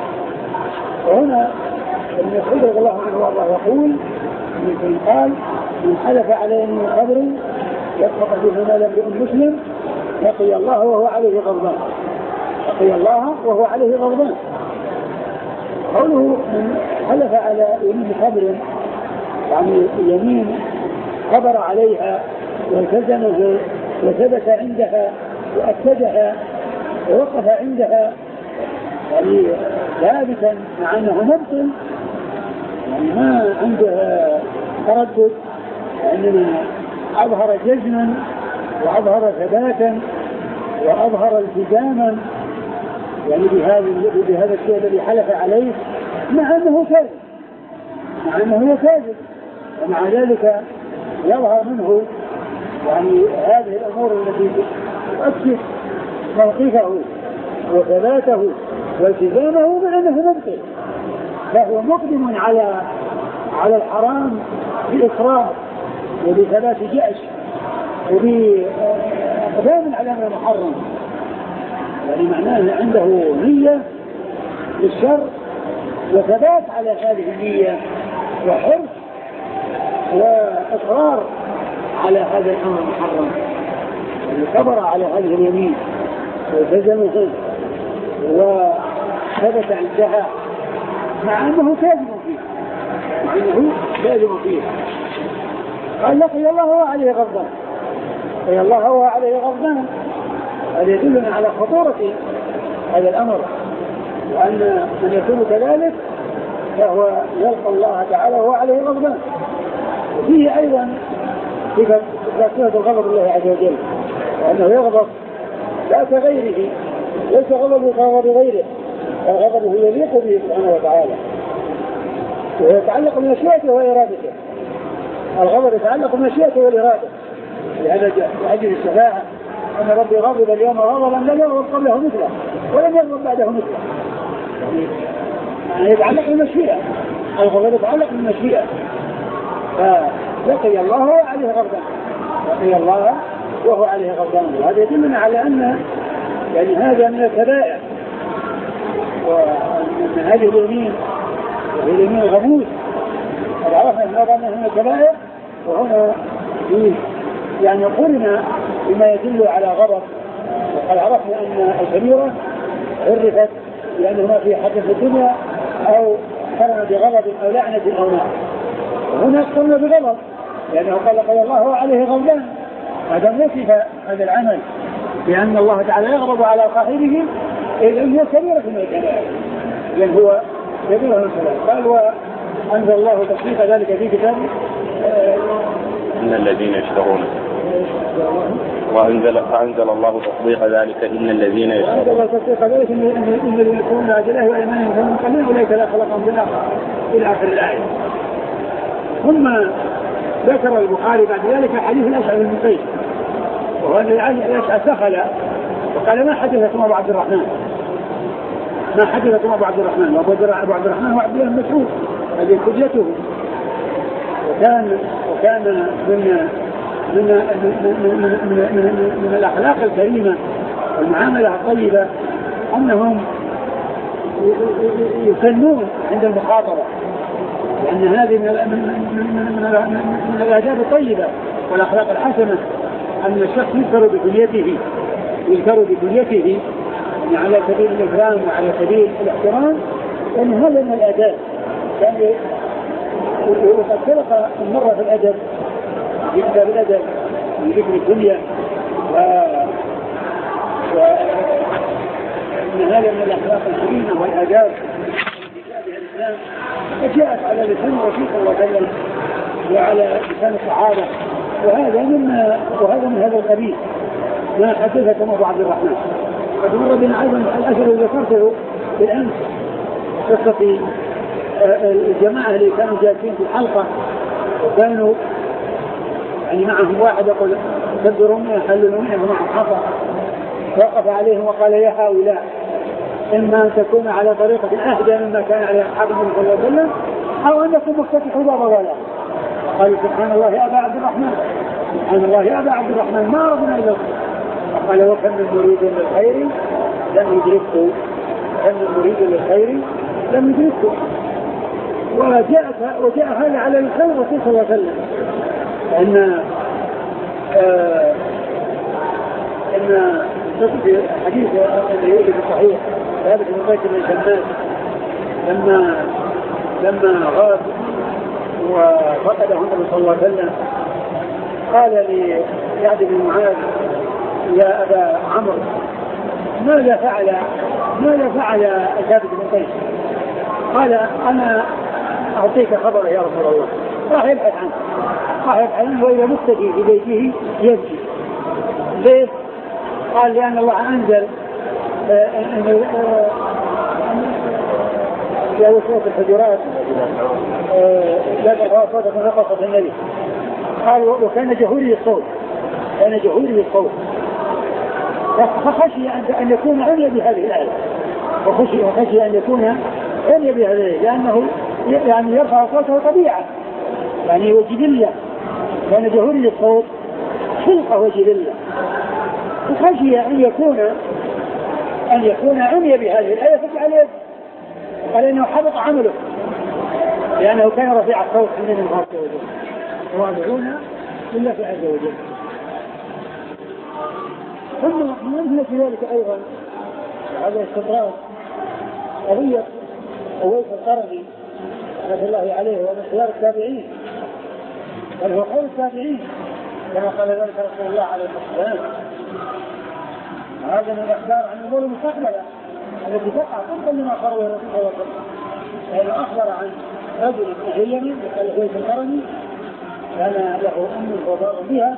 وهنا ابن مسعود رضي الله عنه وارضاه يقول من قال من حلف على يمين قبر يسقط به مال امرئ مسلم لقي الله وهو عليه غضبان، لقي الله وهو عليه غضبان. قوله من حلف على يمين قبر يعني يمين قبر عليها والتزمه وثبت عندها وأكدها ووقف عندها يعني ثابتا مع أنه مبطل، يعني ما عنده تردد، وإنما أظهر جزما وأظهر ثباتا وأظهر التزاما يعني بهذا بهذا الشيء الذي حلف عليه، مع أنه كاذب مع أنه كاذب ومع ذلك يظهر منه يعني هذه الأمور التي تؤكد موقفه وثباته والتزامه مع أنه مبطل، فهو مقدم على على الحرام بإصرار وبثبات جأش وبأقدام على ما محرم، يعني معناه عنده نية للشر وثبات على هذه النية وحرص وإصرار على هذا الأمر المحرم، يعني صبر على هذه اليمين والتزمها وثبت عندها مع أنه كاذب فيه مع أنه كاذب فيه قال لقي الله وعليه غضبان، لقي الله وعليه غضبان. هذا يدلنا على خطورة هذا الأمر، وأن من يكون كذلك فهو يلقى الله تعالى وعليه غضبان. وفيه أيضا صفة غضب الله عز وجل، وأنه يغضب لا كغيره، ليس غضبه كغضب غيره، فغضبه يليق به سبحانه وتعالى، ويتعلق بمشيئته وإرادته. الغضب يتعلق بمشيئته والإرادة، لهذا لأجل الشفاعة أن ربي غضب اليوم غضبا لم يغضب قبله مثله ولم يغضب بعده مثله، يعني يتعلق بالمشيئة، الغضب يتعلق بالمشيئة. فلقي الله وهو عليه غضبان، لقي الله وهو عليه غضبان. وهذا يدلنا على أن يعني هذا من الكبائر، وأن هذه اليمين وهي اليمين الغموس قد عرفنا أنها من الكبائر، وهنا فيه يعني قرن بما يدل على غضب. وقد عرفنا أن الكبيرة عرفت لأنهما في حد في الدنيا أو قرن بغضب أو لعنة أو نار، وهنا قرن بغضب لأنه قال لقي الله عليه غضبان. هذا وصف هذا العمل بأن الله تعالى يغضب على صاحبه إذ هو كبيرة من الكبائر، لأن هو كبيرة من الكبائر. قال وأنزل الله تصديق ذلك في كتابه إن الذين يشترون وأنزل فأنزل الله تصديق ذلك إن الذين يشترون أنزل تصديق ذلك إن الذين يشترون عجله وإيمانهم فمن قليل أولئك لا خلقهم بالآخرة إلى آخر الآية. ثم ذكر البخاري بعد ذلك حديث الأشعث بن قيس، وهو أن الأشعث دخل وقال ما حدثكم أبو عبد الرحمن ما حدثكم أبو عبد الرحمن وأبو عبد الرحمن هو عبد الله بن مسعود هذه حجته. وكان وكان من من من من, من, من, من الأخلاق الكريمة والمعاملة الطيبة أنهم يسنون عند المخاطرة، لأن هذه من من من من الآداب الطيبة والأخلاق الحسنة أن الشخص يذكر بكليته يذكر بكليته يعني على سبيل الإكرام وعلى سبيل الاحترام، لأن هذا من الآداب. يعني وقد سبق المرة في الأدب في كتاب الأدب في ذكر الكلية و وأن هذا من الأخلاق الكريمة والآداب في كتاب الإسلام وجاءت على لسان الرسول صلى الله عليه وسلم وعلى لسان الصحابة، وهذا من وهذا من هذا القبيل ما حدثكم أبو عبد الرحمن. قد مر بنا أيضا الأثر الذي ذكرته بالأمس قصة الجماعة اللي كانوا جالسين في الحلقة وكانوا يعني معهم واحد يقول تدرون يحللون معهم حصى، وقف عليهم وقال يا هؤلاء إما أن تكون على طريقة أهدى مما كان على أصحاب النبي صلى الله عليه وسلم أو أنكم مفتتحوا باب ضلال. قالوا سبحان الله يا أبا عبد الرحمن سبحان الله يا أبا عبد الرحمن ما أردنا إلا قال وكم من مريد للخير لم يدركه وكم من مريد للخير لم يدركه. وجاء وجاء هذا على لسان الرسول صلى الله عليه وسلم أن آه أن في حديث الذي في الصحيح ثابت بن قيس بن شماس لما لما غاب وفقده النبي صلى الله عليه وسلم قال لسعد بن معاذ يا أبا عمرو ماذا فعل ماذا فعل ثابت بن قيس؟ قال أنا أعطيك خبر يا رسول الله. راح يبحث عنه راح يبحث عنه وإذا متكئ في بيته يبكي. ليه؟ قال لأن الله أنزل في أول سورة الحجرات لا ترفعوا أصواتكم فوق صوت النبي. قال وكان جهوري الصوت كان جهوري الصوت فخشي أن يكون عني بهذه الآية وخشي وخشي أن يكون عني بهذه الآية لأنه يعني يرفع صوته طبيعة يعني وجدية. كان جهوري الصوت خلقة وجبلة، وخشي أن يكون أن يكون عمي بهذه الآية فجعل يد، قال إنه حبط عمله لأنه كان رفيع الصوت عند الله عز وجل وادعونا إلا في عز وجل. ثم من أمثلة ذلك أيضا هذا استطراد قضية أويس القرني رضي الله عليه ومن خيار التابعين، بل هو خير التابعين كما قال ذلك رسول الله عليه الصلاة والسلام. هذا من الأخبار عن الأمور المستقبلة التي تقع طبقا لما أخبره الرسول صلى الله عليه وسلم، لأنه أخبر عن رجل من أهل اليمن يقال أويس القرني كان له أم وبار بها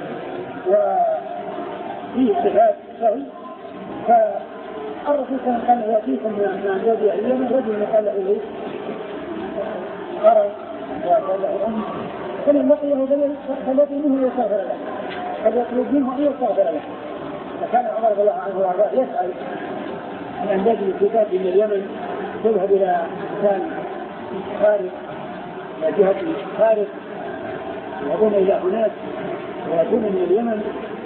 وفيه صفات سهل، فالرسول صلى الله عليه وسلم يأتيكم من أنجاد أهل اليمن رجل يقال له أويس قرن وقال له أم، فمن لقيه فليطلب منه يستغفر له، فليطلب منه أن يستغفر له. فكان عمر رضي الله عنه وارضاه يسأل عن أنجاد الكتاب من اليمن تذهب إلى مكان خارج جهة خارج يذهبون إلى هناك ويأتون من اليمن.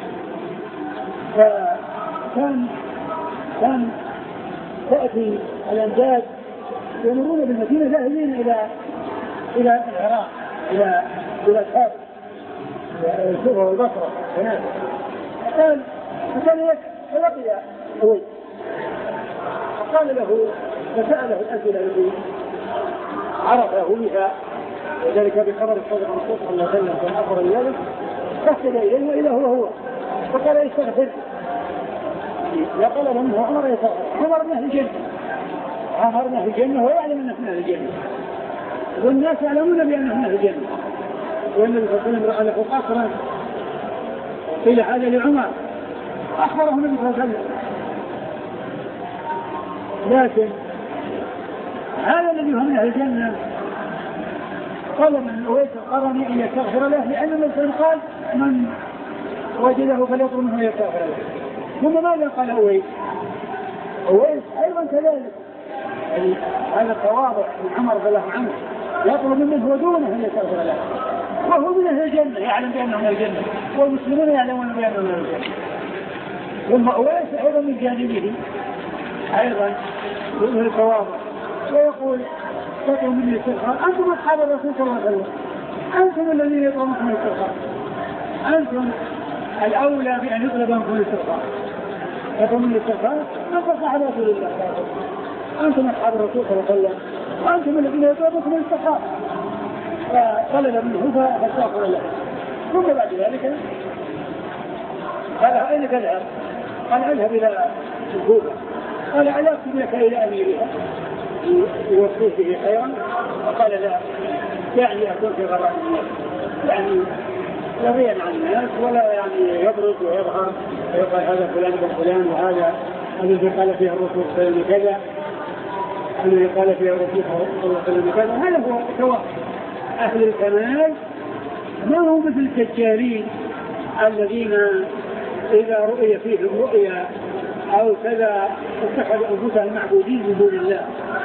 فكان كان تأتي الأنجاد يمرون بالمدينة ذاهبين إلى إلى العراق إلى إلى الحرب الكوفة والبصرة هناك. فكان فكان فلقي أويس فقال له فسأله الأسئلة التي عرفه بها وذلك بخبر الصدق الرسول صلى الله عليه وسلم كان أخبر بذلك، فسأل إليه وإلى هو هو فقال استغفر. يقول له عمر يستغفر، عمر من أهل الجنة، عمر من أهل الجنة ويعلم أنه من أهل الجنة والناس يعلمون بأنه من أهل الجنة. والنبي صلى الله عليه وسلم رأى له قصرا قيل هذا لعمر أخبره النبي صلى الله عليه وسلم، لكن هذا الذي هو من أهل الجنة طلب من أويس القرني أن يستغفر له، لأن النبي قال من وجده فليطلب منه يستغفر له. ثم ماذا قال أويس؟ أويس أيضا كذلك، يعني هذا التواضع من عمر رضي الله عنه يطلب منه ودونه أن يستغفر له، وهو من أهل الجنة يعلم بأنه من الجنة والمسلمون يعلمون بأنه من الجنة. ثم أويس أيضا من جانبه أيضا يظهر التواضع ويقول تطلب مني الاستغفار، أنتم أصحاب الرسول صلى الله عليه وسلم، أنتم الذين يطلبون الاستغفار، أنتم الأولى بأن يطلب منكم الاستغفار، تطلبون الاستغفار أنتم صاحب رسول الله، أنتم أصحاب الرسول صلى الله عليه وسلم وأنتم الذين يطلبون الاستغفار. فطلب منه فاستغفر له. ثم بعد ذلك قال أين تذهب؟ قال أذهب إلى الكوفة. قال ألا أكتب لك إلى أميرها يوصيه به خيرا؟ وقال لا، يعني أكون في غرام الناس، يعني يغير عن الناس ولا يعني يبرز ويظهر ويقال هذا فلان بن فلان وهذا الذي قال فيه الرسول صلى الله عليه وسلم كذا الذي قال فيه الرسول صلى الله عليه وسلم كذا. هذا هو سواء أهل الكمال ما هو مثل التجارين الذين إذا رؤي فيهم رؤيا أو كذا اتخذوا أنفسهم معبودين من دون الله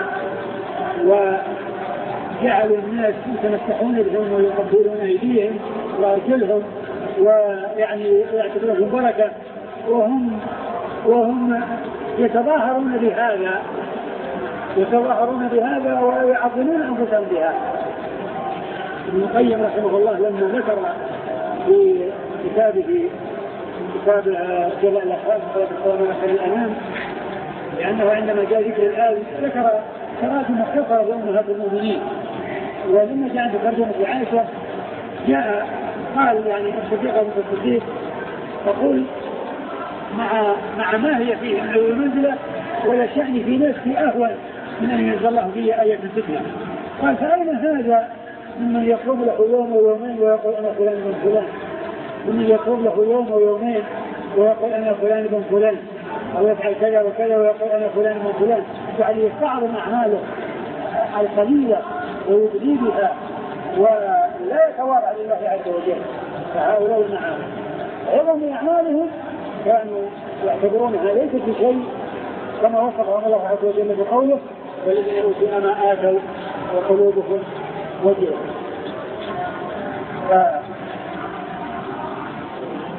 وجعلوا الناس يتمسحون بهم ويقبلون أيديهم وأرجلهم ويعني يعتبرهم بركة، وهم وهم يتظاهرون بهذا يتظاهرون بهذا ويعظمون أنفسهم بهذا. ابن القيم رحمه الله لما ذكر في كتابه كتاب جلاء الأحوال في الأنام، لأنه عندما جاء ذكر الآية ذكر تراجم مختصرة لأمهات المؤمنين، ولما جاء عند ترجمة عائشة جاء قال يعني الصديقة بنت الصديق تقول مع مع ما هي فيه من المنزلة ولا شأن في نفسي أهون من أن ينزل الله في آية الفتنة. قال فأين هذا ممن يطلب له يوم ويومين ويقول أنا فلان بن فلان، ومن يطلب له يوم ويومين ويقول أنا فلان بن فلان، أو يفعل كذا وكذا ويقول أنا فلان بن فلان، يعني يستعظم أعماله القليلة ويبدي بها ولا يتوارع لله عز وجل. فهؤلاء معهم عظم أعمالهم كانوا يعتبرونها ليست بشيء، كما وصفهم الله عز وجل بقوله والذين يؤتون ما آتوا وقلوبهم وجلة.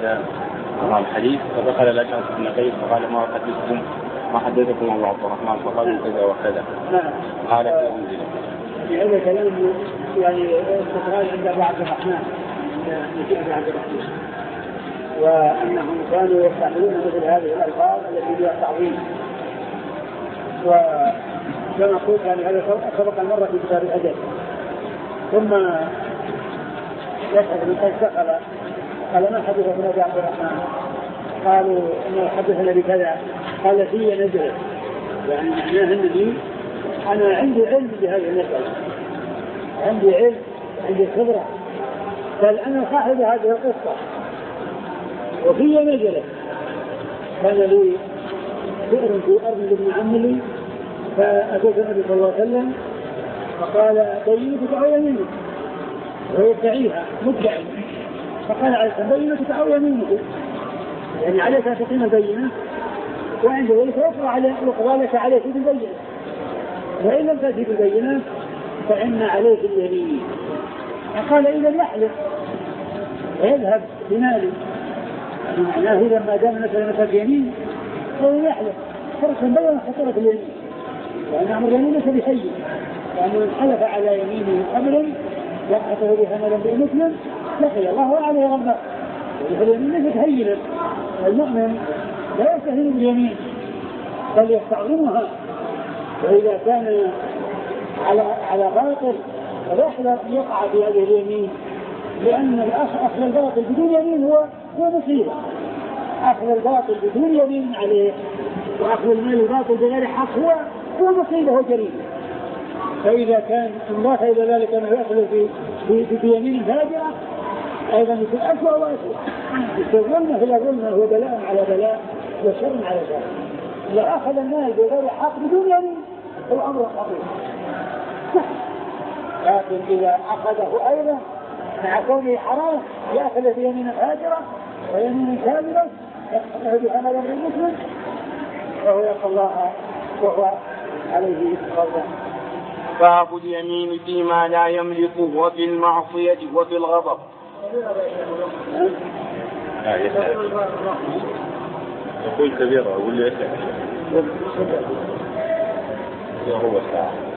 هذا الحديث فدخل الأشعث بن قيس فقال ما حدثكم ما حدثكم أبو عبد الرحمن فقالوا كذا وكذا. قال في هذا كلام يعني استقرار عند أبو عبد الرحمن نجيب عبد الرحمن وأنهم كانوا يستعملون مثل هذه الألفاظ التي فيها تعظيم. وكما قلت يعني هذا سبق المرة في كتاب الأدب. ثم يسأل من قيس دخل قال ما حدثكم أبو عبد الرحمن؟ قالوا إنه حدثنا بكذا. قال في نزل يعني معناه أنني أنا عندي علم بهذه المسألة عندي علم عندي خبرة قال أنا صاحب هذه القصة وفي نزلت كان لي بئر في أرض ابن عم لي فأتيت النبي صلى الله عليه وسلم فقال بينتك أو يمينك وهو يدعيها مدعي فقال عليه السلام بينتك أو يمينك يعني عليك أن تقيم البينة وعند ذلك يقرأ على وقضالك عليك بالبينة وإن لم تأتي بالبينة فإن عليك اليمين. فقال إذا يحلف ويذهب بمالي يعني معناه إذا ما دام مثلا مثل يمين فهو يحلف فرق بين خطرة اليمين وأن أمر اليمين ليس بحي لأنه من حلف على يمينه أمرا يقحته بها ملا بمثل لقي الله عليه غضبه فاليمين ليست هينا. المؤمن لا يستهين باليمين بل يستعظمها وإذا كان على على باطل فلا يقع في هذه اليمين لأن أخذ الباطل بدون يمين هو هو مصيبة. أخذ الباطل بدون يمين عليه وأخذ المال الباطل بغير حق هو هو مصيبة وجريمة. فإذا كان انضاف إلى ذلك أنه يأخذ في في في يمين فاجرة أيضا يكون أسوأ وأسوأ. الظلم هي ظلم هو بلاء على بلاء وشر على شر. لو أخذ المال بغير حق بدون يمين هو أمر خطير. لكن إذا أخذه أيضا مع كونه حرام يأخذ بيمين فاجرة ويمين كاذبة يأخذه بعمل المسلم وهو يلقى الله وهو عليه غضبان. باب اليمين فيما لا يملك وفي المعصية وفي الغضب. لا يسأل يقول كبيرة أقول له يسأل هو الساعة